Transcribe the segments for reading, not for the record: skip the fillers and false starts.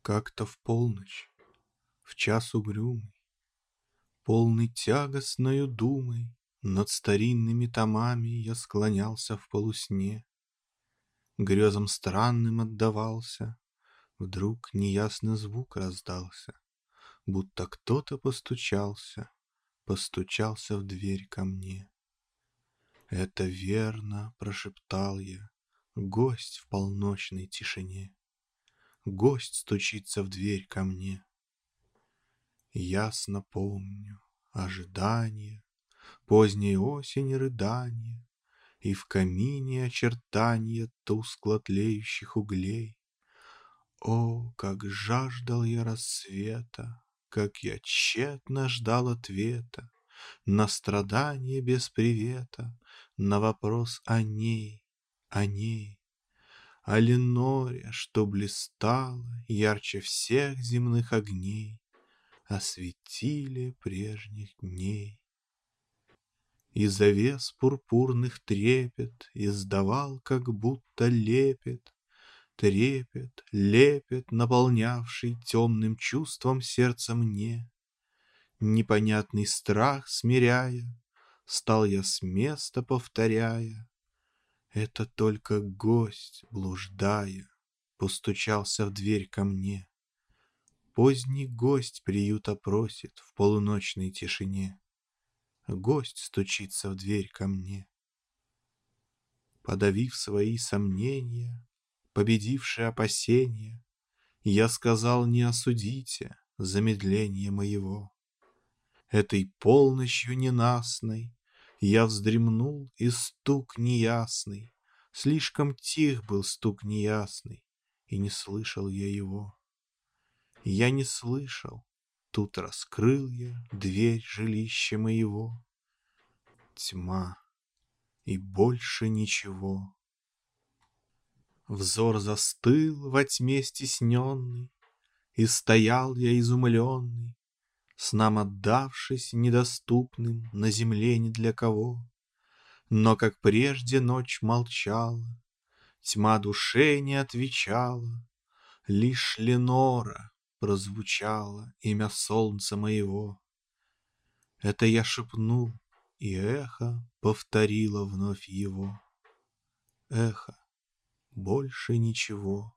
Как-то в полночь, в час угрюмый, полный тягостною думой, над старинными томами я склонялся в полусне. Грезам странным отдавался, вдруг неясный звук раздался, будто кто-то постучался в дверь ко мне. «Это верно», — прошептал я, — «гость в полночной тишине. Гость стучится в дверь ко мне». Ясно помню ожидание, поздней осени рыдание, и в камине очертания тускло тлеющих углей. О, как жаждал я рассвета, как я тщетно ждал ответа на страдание без привета, на вопрос о ней, о Леноре, что блистала ярче всех земных огней, осветили прежних дней. И завес пурпурных трепет издавал, как будто лепет, трепет, лепет, наполнявший темным чувством сердце мне. Непонятный страх смиряя, стал я с места, повторяя: это только гость, блуждая, постучался в дверь ко мне. Поздний гость приюта просит в полуночной тишине. Гость стучится в дверь ко мне. Подавив свои сомнения, победившие опасения, я сказал: не осудите замедление моего. Этой полночью ненастной я вздремнул, и стук неясный, слишком тих был стук неясный, и не слышал я его. Я не слышал, тут раскрыл я дверь жилища моего. Тьма, и больше ничего. Взор застыл во тьме стесненный, и стоял я изумленный, снам отдавшись недоступным на земле ни для кого. Но, как прежде, ночь молчала, тьма душе не отвечала, лишь Ленора прозвучало имя солнца моего. Это я шепнул, и эхо повторило вновь его. Эхо, больше ничего.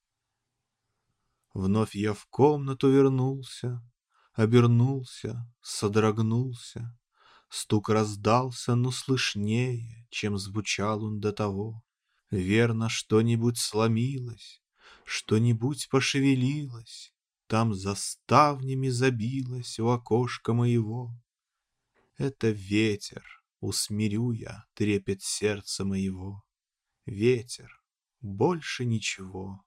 Вновь я в комнату вернулся, обернулся, содрогнулся. Стук раздался, но слышнее, чем звучал он до того. Верно, что-нибудь сломилось, что-нибудь пошевелилось, там за ставнями забилось у окошка моего. Это ветер, усмирю я трепет сердца моего. Ветер, больше ничего.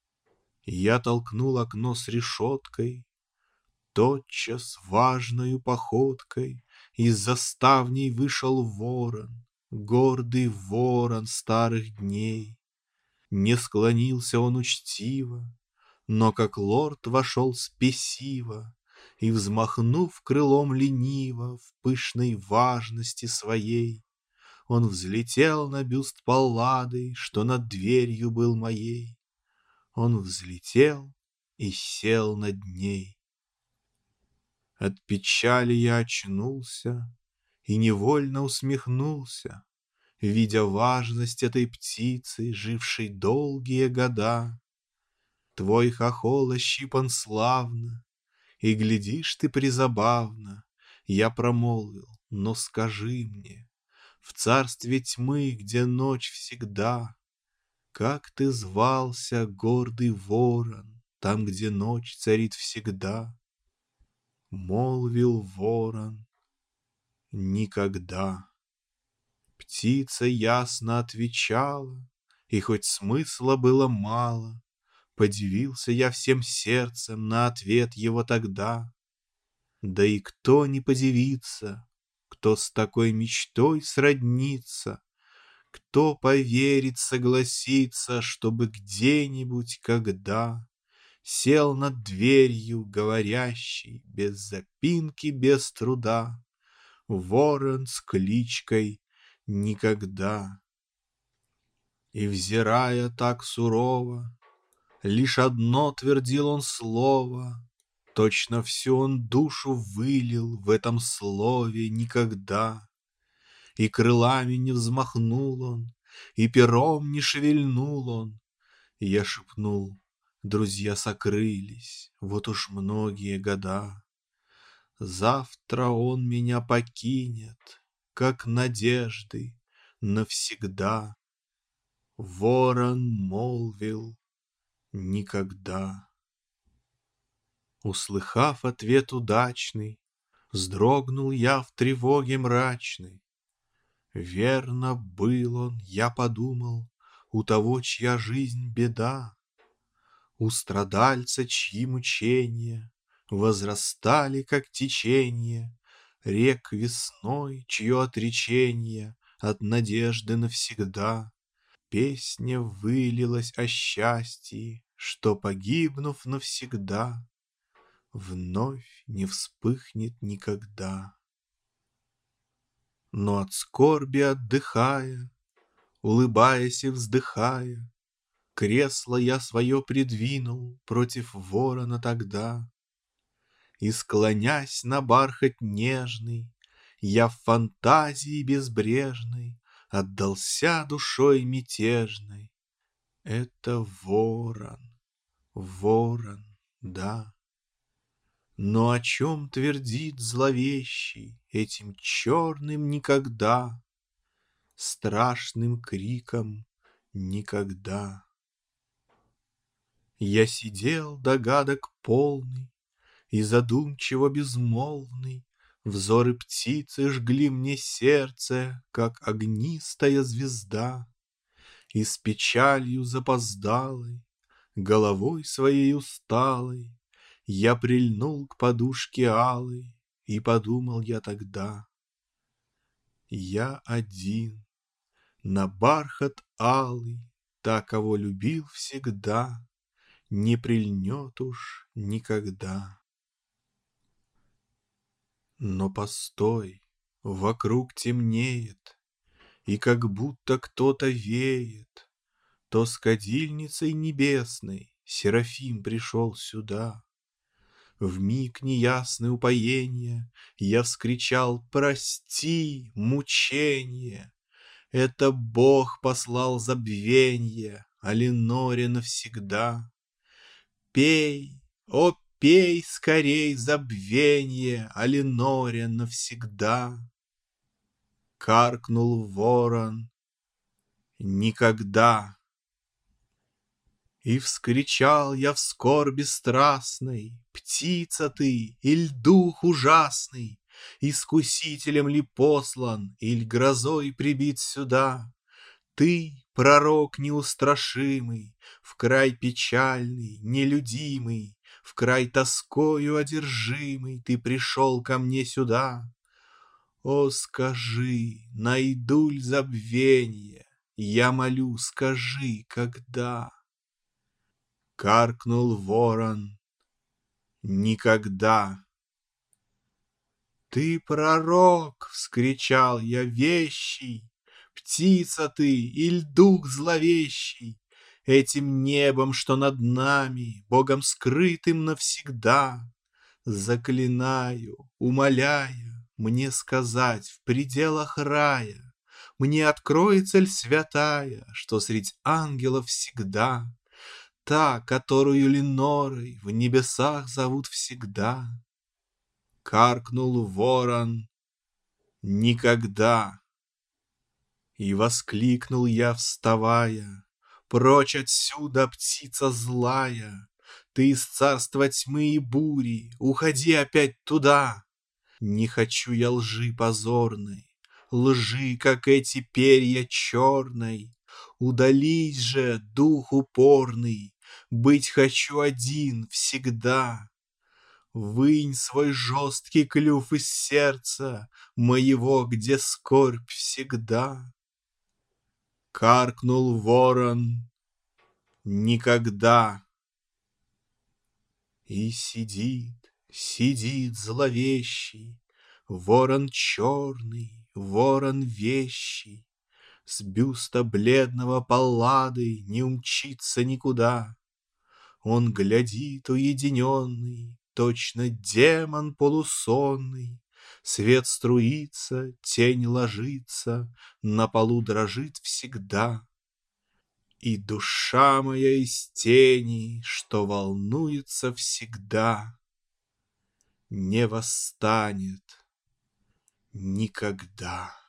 Я толкнул окно с решеткой, тотчас важною походкой из-за ставней вышел ворон, гордый ворон старых дней. Не склонился он учтиво, но как лорд вошел спесиво и, взмахнув крылом лениво в пышной важности своей, он взлетел на бюст Паллады, что над дверью был моей. Он взлетел и сел над ней. От печали я очнулся и невольно усмехнулся, видя важность этой птицы, жившей долгие года. Твой хохол ощипан славно, и глядишь ты призабавно. Я промолвил: но скажи мне, в царстве тьмы, где ночь всегда, как ты звался, гордый ворон, там, где ночь царит всегда? Молвил ворон: никогда. Птица ясно отвечала, и хоть смысла было мало, подивился я всем сердцем на ответ его тогда. Да и кто не подивится, кто с такой мечтой сроднится, кто поверит, согласится, чтобы где-нибудь, когда сел над дверью говорящий, без запинки, без труда, ворон с кличкой «Никогда». И, взирая так сурово, Лишь одно твердил он слово, точно всю он душу вылил в этом слове никогда. И крылами не взмахнул он, и пером не шевельнул он. И я шепнул: друзья сокрылись, вот уж многие года. Завтра он меня покинет, как надежды, навсегда. Ворон молвил: никогда. Услыхав ответ удачный, вздрогнул я в тревоге мрачной. Верно был он, я подумал, у того, чья жизнь беда, у страдальца, чьи мучения возрастали, как течение рек весной, чье отречение от надежды навсегда. Песня вылилась о счастье, что, погибнув навсегда, вновь не вспыхнет никогда. Но от скорби отдыхая, улыбаясь и вздыхая, кресло я свое придвинул против ворона тогда. И, склонясь на бархат нежный, я в фантазии безбрежной отдался душой мятежной. Это ворон, ворон, да. Но о чем твердит зловещий этим черным никогда, страшным криком никогда? Я сидел догадок полный и задумчиво безмолвный, взоры птицы жгли мне сердце, как огнистая звезда, и с печалью запоздалой, головой своей усталой, я прильнул к подушке алой, и подумал я тогда: я один, на бархат алый, та, кого любил всегда, не прильнет уж никогда. Но постой, вокруг темнеет, и как будто кто-то веет, то с кадильницей небесной Серафим пришел сюда. Вмиг неясное упоения я вскричал: прости, мучение! Это Бог послал забвенье о Леноре навсегда. Пей, о, пей скорей забвенье о Леноре навсегда. Каркнул ворон: никогда. И вскричал я в скорби страстной: птица ты, иль дух ужасный, искусителем ли послан, иль грозой прибит сюда? Ты, пророк неустрашимый, в край печальный, нелюдимый, в край тоскою одержимый, ты пришел ко мне сюда. О, скажи, найду ль забвенье? Я молю, скажи, когда? Каркнул ворон: никогда. Ты пророк, вскричал я, вещий, птица ты, иль дух зловещий, этим небом, что над нами, Богом скрытым навсегда, заклинаю, умоляя, мне сказать в пределах рая, мне откроется ль святая, что средь ангелов всегда та, которую Ленорой в небесах зовут всегда. Каркнул ворон: никогда. И воскликнул я, вставая: прочь отсюда, птица злая! Ты из царства тьмы и бури, уходи опять туда! Не хочу я лжи позорной, лжи, как эти перья черной. Удались же, дух упорный, быть хочу один всегда. Вынь свой жесткий клюв из сердца моего, где скорбь всегда. Каркнул ворон: никогда. И сидит, сидит зловещий ворон черный, ворон вещий, с бюста бледного Паллады не умчится никуда. Он глядит уединенный, точно демон полусонный. Свет струится, тень ложится, на полу дрожит всегда. И душа моя из тени, что волнуется всегда, не восстанет никогда.